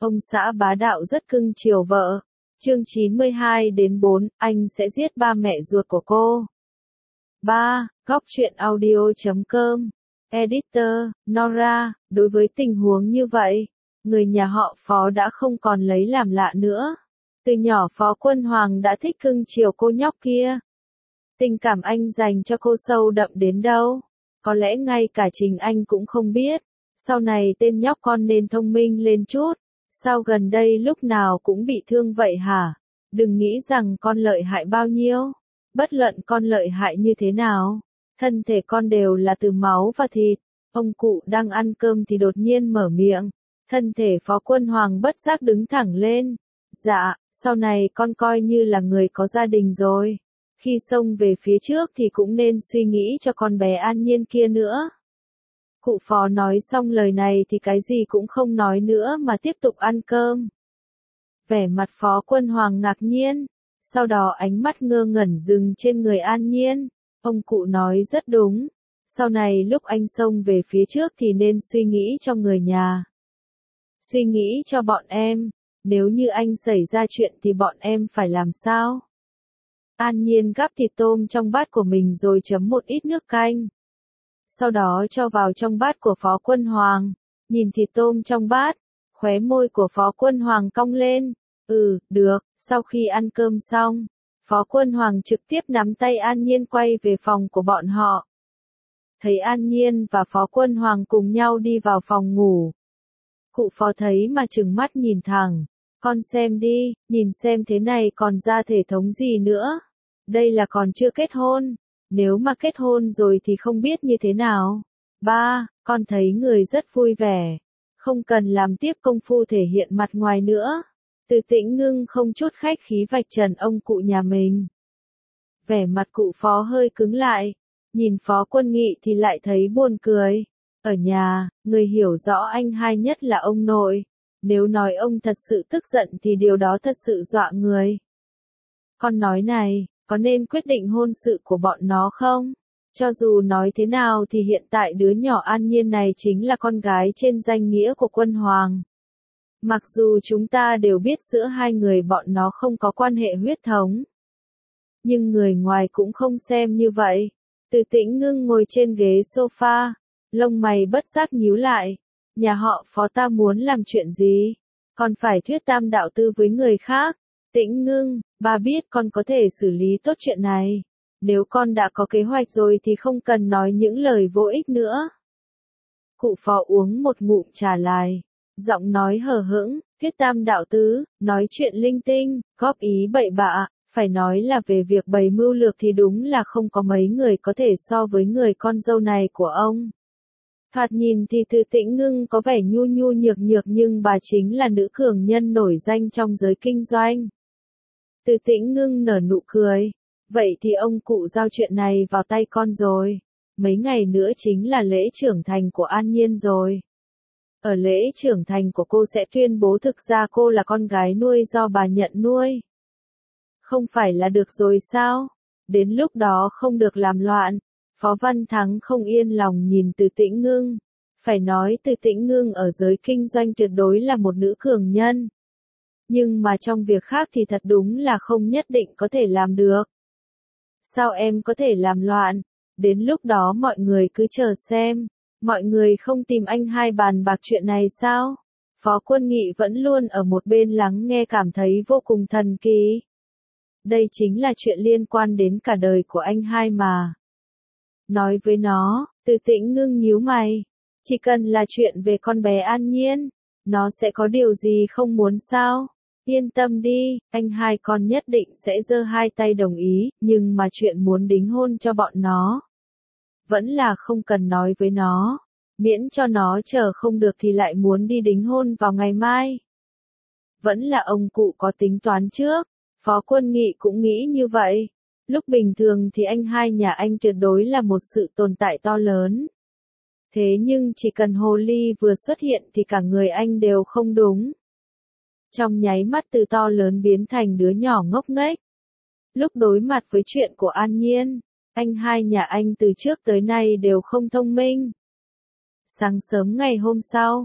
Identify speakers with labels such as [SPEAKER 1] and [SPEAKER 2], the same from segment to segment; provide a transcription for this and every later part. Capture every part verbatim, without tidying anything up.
[SPEAKER 1] Ông xã bá đạo rất cưng chiều vợ. Chương chín mươi hai đến bốn, anh sẽ giết ba mẹ ruột của cô. ba. Góc truyện audio chấm com. Editor, Nora, đối với tình huống như vậy, người nhà họ Phó đã không còn lấy làm lạ nữa. Từ nhỏ Phó Quân Hoàng đã thích cưng chiều cô nhóc kia. Tình cảm anh dành cho cô sâu đậm đến đâu, có lẽ ngay cả chính anh cũng không biết. Sau này tên nhóc con nên thông minh lên chút. Sao gần đây lúc nào cũng bị thương vậy hả? Đừng nghĩ rằng con lợi hại bao nhiêu. Bất luận con lợi hại như thế nào, thân thể con đều là từ máu và thịt. Ông cụ đang ăn cơm thì đột nhiên mở miệng. Thân thể Phó Quân Hoàng bất giác đứng thẳng lên. Dạ, sau này con coi như là người có gia đình rồi. Khi xông về phía trước thì cũng nên suy nghĩ cho con bé An Nhiên kia nữa. Cụ Phó nói xong lời này thì cái gì cũng không nói nữa mà tiếp tục ăn cơm. Vẻ mặt Phó Quân Hoàng ngạc nhiên, sau đó ánh mắt ngơ ngẩn dừng trên người An Nhiên. Ông cụ nói rất đúng, sau này lúc anh xông về phía trước thì nên suy nghĩ cho người nhà. Suy nghĩ cho bọn em, nếu như anh xảy ra chuyện thì bọn em phải làm sao? An Nhiên gắp thịt tôm trong bát của mình rồi chấm một ít nước canh. Sau đó cho vào trong bát của Phó Quân Hoàng, nhìn thịt tôm trong bát, khóe môi của Phó Quân Hoàng cong lên. Ừ, được. Sau khi ăn cơm xong, Phó Quân Hoàng trực tiếp nắm tay An Nhiên quay về phòng của bọn họ. Thấy An Nhiên và Phó Quân Hoàng cùng nhau đi vào phòng ngủ. Cụ Phó thấy mà trừng mắt nhìn thẳng. Con xem đi, nhìn xem thế này còn ra thể thống gì nữa. Đây là còn chưa kết hôn. Nếu mà kết hôn rồi thì không biết như thế nào. Ba, con thấy người rất vui vẻ. Không cần làm tiếp công phu thể hiện mặt ngoài nữa. Từ Tĩnh Ngưng không chút khách khí vạch trần ông cụ nhà mình. Vẻ mặt cụ Phó hơi cứng lại. Nhìn Phó Quân Nghị thì lại thấy buồn cười. Ở nhà, người hiểu rõ anh hai nhất là ông nội. Nếu nói ông thật sự tức giận thì điều đó thật sự dọa người. Con nói này, có nên quyết định hôn sự của bọn nó không? Cho dù nói thế nào thì hiện tại đứa nhỏ An Nhiên này chính là con gái trên danh nghĩa của Quân Hoàng. Mặc dù chúng ta đều biết giữa hai người bọn nó không có quan hệ huyết thống. Nhưng người ngoài cũng không xem như vậy. Từ Tĩnh Ngưng ngồi trên ghế sofa, lông mày bất giác nhíu lại. Nhà họ Phó ta muốn làm chuyện gì? Còn phải thuyết tam đạo tư với người khác. Tĩnh Ngưng, bà biết con có thể xử lý tốt chuyện này. Nếu con đã có kế hoạch rồi thì không cần nói những lời vô ích nữa. Cụ Phó uống một ngụm trà lại, giọng nói hờ hững, thuyết tam đạo tứ, nói chuyện linh tinh, góp ý bậy bạ, phải nói là về việc bày mưu lược thì đúng là không có mấy người có thể so với người con dâu này của ông. Thoạt nhìn thì Từ Tĩnh Ngưng có vẻ nhu nhu nhược nhược nhưng bà chính là nữ cường nhân nổi danh trong giới kinh doanh. Từ Tĩnh Ngưng nở nụ cười. Vậy thì ông cụ giao chuyện này vào tay con rồi. Mấy ngày nữa chính là lễ trưởng thành của An Nhiên rồi. Ở lễ trưởng thành của cô sẽ tuyên bố thực ra cô là con gái nuôi do bà nhận nuôi. Không phải là được rồi sao? Đến lúc đó không được làm loạn. Phó Văn Thắng không yên lòng nhìn Từ Tĩnh Ngưng. Phải nói Từ Tĩnh Ngưng ở giới kinh doanh tuyệt đối là một nữ cường nhân. Nhưng mà trong việc khác thì thật đúng là không nhất định có thể làm được. Sao em có thể làm loạn? Đến lúc đó mọi người cứ chờ xem. Mọi người không tìm anh hai bàn bạc chuyện này sao? Phó Quân Nghị vẫn luôn ở một bên lắng nghe cảm thấy vô cùng thần kỳ. Đây chính là chuyện liên quan đến cả đời của anh hai mà. Nói với nó, Từ Tĩnh Ngưng nhíu mày. Chỉ cần là chuyện về con bé An Nhiên, nó sẽ có điều gì không muốn sao? Yên tâm đi, anh hai con nhất định sẽ giơ hai tay đồng ý, nhưng mà chuyện muốn đính hôn cho bọn nó. Vẫn là không cần nói với nó, miễn cho nó chờ không được thì lại muốn đi đính hôn vào ngày mai. Vẫn là ông cụ có tính toán trước, Phó Quân Nghị cũng nghĩ như vậy. Lúc bình thường thì anh hai nhà anh tuyệt đối là một sự tồn tại to lớn. Thế nhưng chỉ cần hồ ly vừa xuất hiện thì cả người anh đều không đúng. Trong nháy mắt từ to lớn biến thành đứa nhỏ ngốc nghếch. Lúc đối mặt với chuyện của An Nhiên, anh hai nhà anh từ trước tới nay đều không thông minh. Sáng sớm ngày hôm sau,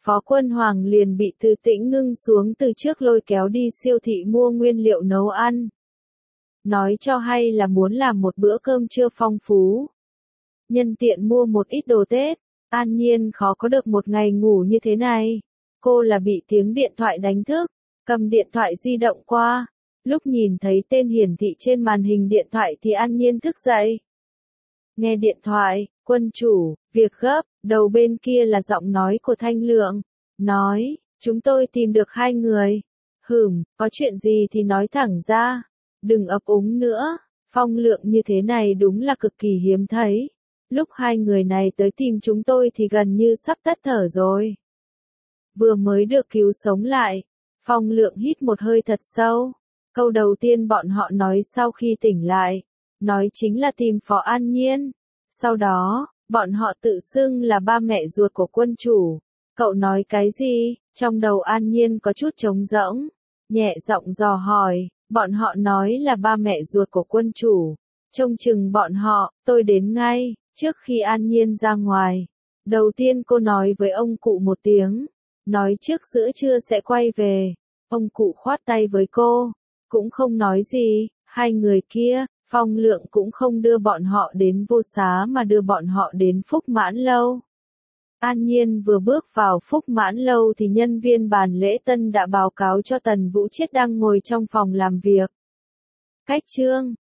[SPEAKER 1] Phó Quân Hoàng liền bị Từ Tĩnh ngưng xuống từ trước lôi kéo đi siêu thị mua nguyên liệu nấu ăn. Nói cho hay là muốn làm một bữa cơm trưa phong phú. Nhân tiện mua một ít đồ Tết, An Nhiên khó có được một ngày ngủ như thế này. Cô là bị tiếng điện thoại đánh thức, cầm điện thoại di động qua. Lúc nhìn thấy tên hiển thị trên màn hình điện thoại thì An Nhiên thức dậy. Nghe điện thoại, quân chủ, việc gấp, đầu bên kia là giọng nói của Thanh Lượng. Nói, chúng tôi tìm được hai người. Hửm, có chuyện gì thì nói thẳng ra. Đừng ấp úng nữa, phong lượng như thế này đúng là cực kỳ hiếm thấy. Lúc hai người này tới tìm chúng tôi thì gần như sắp tắt thở rồi. Vừa mới được cứu sống lại, phong lượng hít một hơi thật sâu. Câu đầu tiên bọn họ nói sau khi tỉnh lại, nói chính là tìm Phó An Nhiên. Sau đó, bọn họ tự xưng là ba mẹ ruột của quân chủ. Cậu nói cái gì? Trong đầu An Nhiên có chút trống rỗng, nhẹ giọng dò hỏi, bọn họ nói là ba mẹ ruột của quân chủ. Trông chừng bọn họ, tôi đến ngay. Trước khi An Nhiên ra ngoài, đầu tiên cô nói với ông cụ một tiếng, nói trước giữa trưa sẽ quay về. Ông cụ khoát tay với cô, cũng không nói gì. Hai người kia, Phong Lượng cũng không đưa bọn họ đến Vô Xá mà đưa bọn họ đến Phúc Mãn Lâu. An Nhiên vừa bước vào Phúc Mãn Lâu thì nhân viên bàn lễ tân đã báo cáo cho Tần Vũ Chiết đang ngồi trong phòng làm việc. Cách chương